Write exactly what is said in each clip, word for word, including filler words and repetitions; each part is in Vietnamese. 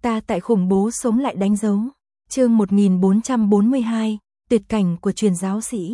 ta tại khủng bố sống lại đánh dấu. Chương một nghìn bốn trăm bốn mươi hai, tuyệt cảnh của truyền giáo sĩ.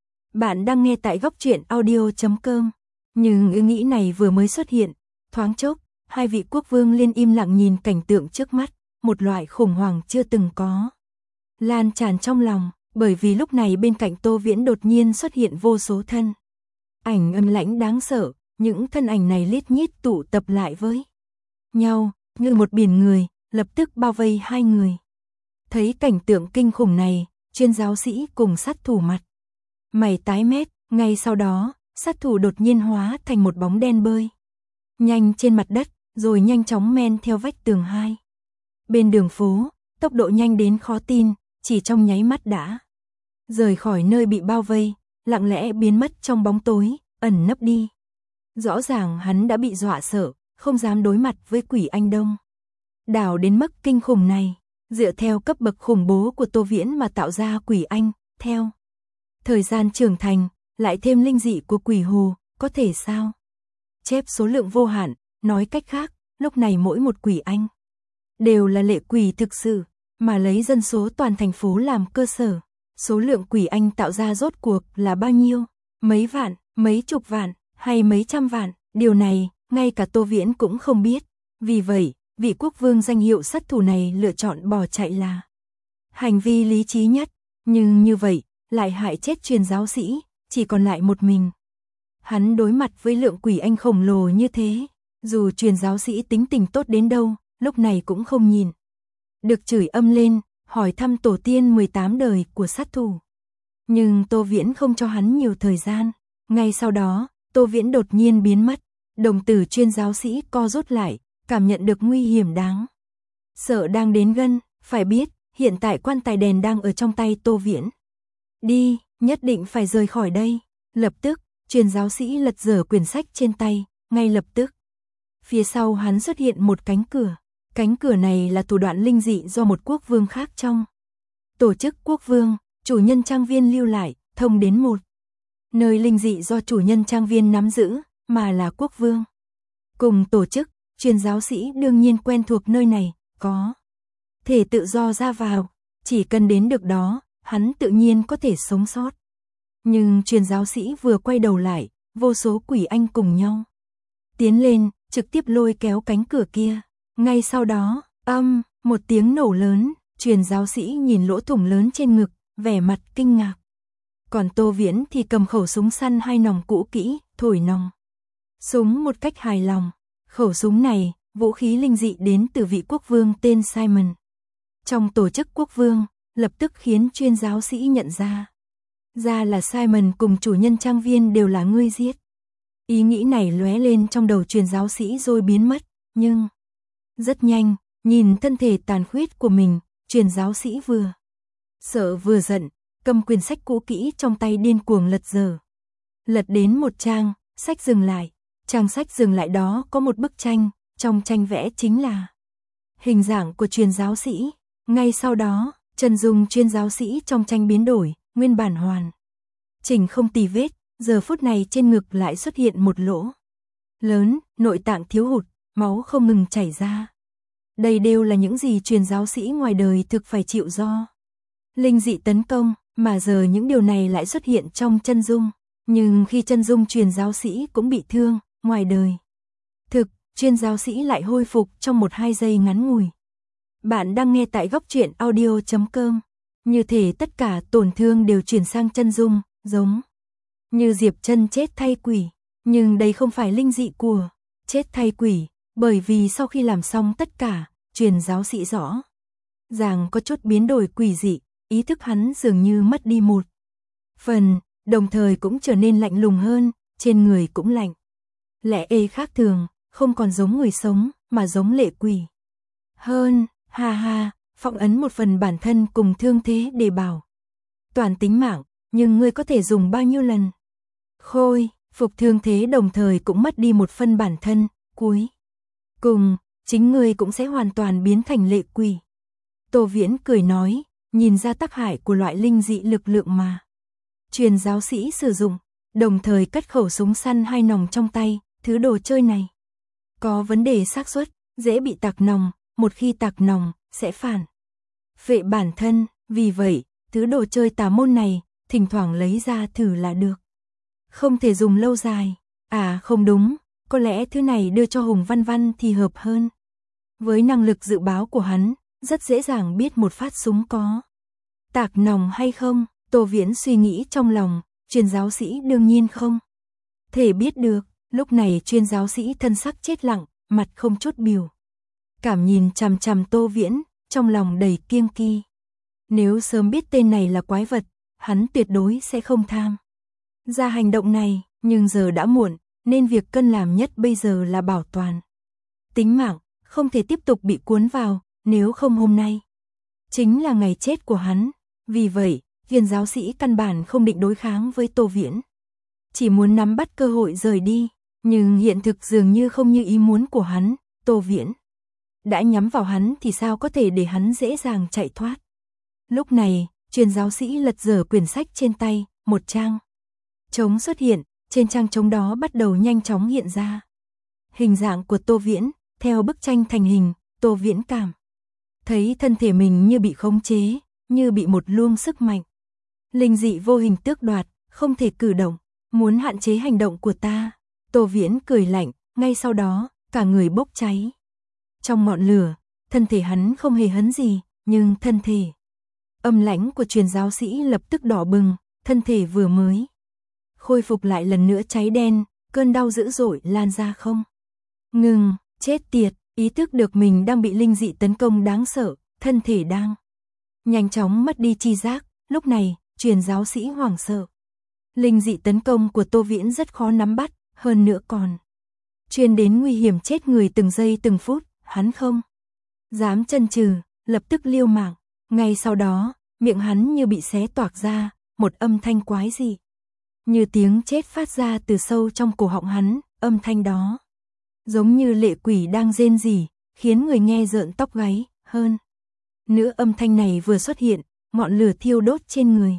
Bạn đang nghe tại góc truyện audio chấm com. Nhưng ý nghĩ này vừa mới xuất hiện, thoáng chốc, hai vị quốc vương liên im lặng nhìn cảnh tượng trước mắt, một loại khủng hoảng chưa từng có lan tràn trong lòng, bởi vì lúc này bên cạnh Tô Viễn đột nhiên xuất hiện vô số thân ảnh âm lãnh đáng sợ, những thân ảnh này lít nhít tụ tập lại với nhau, như một biển người, lập tức bao vây hai người. Thấy cảnh tượng kinh khủng này, chuyên giáo sĩ cùng sát thủ mặt mày tái mét, ngay sau đó, sát thủ đột nhiên hóa thành một bóng đen bơi nhanh trên mặt đất, rồi nhanh chóng men theo vách tường hai bên đường phố, tốc độ nhanh đến khó tin, chỉ trong nháy mắt đã rời khỏi nơi bị bao vây, lặng lẽ biến mất trong bóng tối, ẩn nấp đi. Rõ ràng hắn đã bị dọa sợ, không dám đối mặt với quỷ anh Đông đảo đến mức kinh khủng này, dựa theo cấp bậc khủng bố của Tô Viễn mà tạo ra quỷ anh, theo thời gian trưởng thành, lại thêm linh dị của quỷ hồ, có thể sao? Chép số lượng vô hạn, nói cách khác, lúc này mỗi một quỷ anh đều là lệ quỷ thực sự, mà lấy dân số toàn thành phố làm cơ sở. Số lượng quỷ anh tạo ra rốt cuộc là bao nhiêu? Mấy vạn, mấy chục vạn, hay mấy trăm vạn? Điều này, ngay cả Tô Viễn cũng không biết. Vì vậy, vị quốc vương danh hiệu sát thủ này lựa chọn bỏ chạy là hành vi lý trí nhất. Nhưng như vậy, lại hại chết truyền giáo sĩ, chỉ còn lại một mình. Hắn đối mặt với lượng quỷ anh khổng lồ như thế, dù truyền giáo sĩ tính tình tốt đến đâu, lúc này cũng không nhìn được chửi âm lên, hỏi thăm tổ tiên mười tám đời của sát thủ. Nhưng Tô Viễn không cho hắn nhiều thời gian. Ngay sau đó, Tô Viễn đột nhiên biến mất. Đồng tử chuyên giáo sĩ co rút lại, cảm nhận được nguy hiểm đáng sợ đang đến gần. Phải biết, hiện tại quan tài đèn đang ở trong tay Tô Viễn. Đi, nhất định phải rời khỏi đây. Lập tức, chuyên giáo sĩ lật dở quyển sách trên tay, ngay lập tức. Phía sau hắn xuất hiện một cánh cửa. Cánh cửa này là thủ đoạn linh dị do một quốc vương khác trong tổ chức quốc vương, chủ nhân trang viên lưu lại, thông đến một nơi linh dị do chủ nhân trang viên nắm giữ, mà là quốc vương. Cùng tổ chức, truyền giáo sĩ đương nhiên quen thuộc nơi này, có thể tự do ra vào, chỉ cần đến được đó, hắn tự nhiên có thể sống sót. Nhưng truyền giáo sĩ vừa quay đầu lại, vô số quỷ anh cùng nhau tiến lên, trực tiếp lôi kéo cánh cửa kia. Ngay sau đó, âm, một tiếng nổ lớn, truyền giáo sĩ nhìn lỗ thủng lớn trên ngực, vẻ mặt kinh ngạc. Còn Tô Viễn thì cầm khẩu súng săn hai nòng cũ kỹ, thổi nòng súng một cách hài lòng. Khẩu súng này, vũ khí linh dị đến từ vị quốc vương tên Simon. Trong tổ chức quốc vương, lập tức khiến chuyên giáo sĩ nhận ra. Ra là Simon cùng chủ nhân trang viên đều là ngươi giết. Ý nghĩ này lóe lên trong đầu truyền giáo sĩ rồi biến mất, nhưng rất nhanh, nhìn thân thể tàn khuyết của mình, truyền giáo sĩ vừa sợ vừa giận, cầm quyển sách cũ kỹ trong tay điên cuồng lật dở. Lật đến một trang, sách dừng lại. Trang sách dừng lại đó có một bức tranh, trong tranh vẽ chính là hình dạng của truyền giáo sĩ. Ngay sau đó, chân dung truyền giáo sĩ trong tranh biến đổi, nguyên bản hoàn chỉnh không tì vết, giờ phút này trên ngực lại xuất hiện một lỗ lớn, nội tạng thiếu hụt, máu không ngừng chảy ra. Đây đều là những gì truyền giáo sĩ ngoài đời thực phải chịu do linh dị tấn công, mà giờ những điều này lại xuất hiện trong chân dung. Nhưng khi chân dung truyền giáo sĩ cũng bị thương, ngoài đời thực, truyền giáo sĩ lại hồi phục trong một hai giây ngắn ngủi. Bạn đang nghe tại góc truyện audio chấm com. Như thể tất cả tổn thương đều chuyển sang chân dung, giống như Diệp Chân chết thay quỷ. Nhưng đây không phải linh dị của chết thay quỷ, bởi vì sau khi làm xong tất cả, truyền giáo sĩ rõ ràng có chút biến đổi quỷ dị, ý thức hắn dường như mất đi một phần, đồng thời cũng trở nên lạnh lùng hơn, trên người cũng lạnh lẽ ê khác thường, không còn giống người sống, mà giống lệ quỷ hơn. Ha ha, phong ấn một phần bản thân cùng thương thế để bảo toàn tính mạng, nhưng ngươi có thể dùng bao nhiêu lần khôi phục thương thế, đồng thời cũng mất đi một phần bản thân, cuối cùng, chính ngươi cũng sẽ hoàn toàn biến thành lệ quỷ. Tô Viễn cười nói, nhìn ra tác hại của loại linh dị lực lượng mà truyền giáo sĩ sử dụng, đồng thời cất khẩu súng săn hai nòng trong tay. Thứ đồ chơi này có vấn đề xác suất dễ bị tạc nòng, một khi tạc nòng, sẽ phản vệ bản thân, vì vậy, thứ đồ chơi tà môn này, thỉnh thoảng lấy ra thử là được. Không thể dùng lâu dài, à không đúng, có lẽ thứ này đưa cho Hùng Văn Văn thì hợp hơn. Với năng lực dự báo của hắn, rất dễ dàng biết một phát súng có tạc nòng hay không. Tô Viễn suy nghĩ trong lòng, Chuyên giáo sĩ đương nhiên không thể biết được. Lúc này Chuyên giáo sĩ thân sắc chết lặng, mặt không chút biểu cảm nhìn chằm chằm Tô Viễn, trong lòng đầy kiêng kỵ. Nếu sớm biết tên này là quái vật, hắn tuyệt đối sẽ không tham ra hành động này, nhưng giờ đã muộn, nên việc cần làm nhất bây giờ là bảo toàn tính mạng, không thể tiếp tục bị cuốn vào, nếu không hôm nay chính là ngày chết của hắn. Vì vậy, Viên giáo sĩ căn bản không định đối kháng với Tô Viễn, chỉ muốn nắm bắt cơ hội rời đi, nhưng hiện thực dường như không như ý muốn của hắn. Tô Viễn đã nhắm vào hắn thì sao có thể để hắn dễ dàng chạy thoát. Lúc này, Chuyên giáo sĩ lật dở quyển sách trên tay, một trang trống xuất hiện, trên trang trống đó bắt đầu nhanh chóng hiện ra hình dạng của Tô Viễn. Theo bức tranh thành hình, Tô Viễn cảm thấy thân thể mình như bị khống chế, như bị một luồng sức mạnh linh dị vô hình tước đoạt, không thể cử động, muốn hạn chế hành động của ta. Tô Viễn cười lạnh, ngay sau đó, cả người bốc cháy trong ngọn lửa, thân thể hắn không hề hấn gì, nhưng thân thể âm lãnh của Truyền giáo sĩ lập tức đỏ bừng, thân thể vừa mới khôi phục lại lần nữa cháy đen, cơn đau dữ dội lan ra không ngừng. Chết tiệt, ý thức được mình đang bị linh dị tấn công đáng sợ, thân thể đang nhanh chóng mất đi tri giác. Lúc này, Truyền giáo sĩ hoảng sợ. Linh dị tấn công của Tô Viễn rất khó nắm bắt, hơn nữa còn truyền đến nguy hiểm chết người từng giây từng phút, hắn không dám chần chừ, lập tức liều mạng. Ngay sau đó, miệng hắn như bị xé toạc ra, một âm thanh quái dị như tiếng chết phát ra từ sâu trong cổ họng hắn. Âm thanh đó giống như lệ quỷ đang rên rỉ, khiến người nghe rợn tóc gáy. Hơn nữa âm thanh này vừa xuất hiện, ngọn lửa thiêu đốt trên người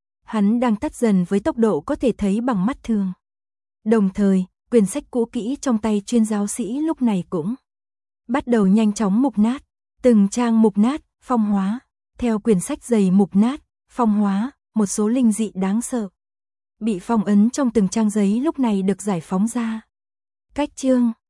hắn đang tắt dần với tốc độ có thể thấy bằng mắt thường. Đồng thời, quyển sách cũ kỹ trong tay Chuyên giáo sĩ lúc này cũng bắt đầu nhanh chóng mục nát, từng trang mục nát, phong hóa. Theo quyển sách dày mục nát, phong hóa, một số linh dị đáng sợ bị phong ấn trong từng trang giấy lúc này được giải phóng ra. Cách chương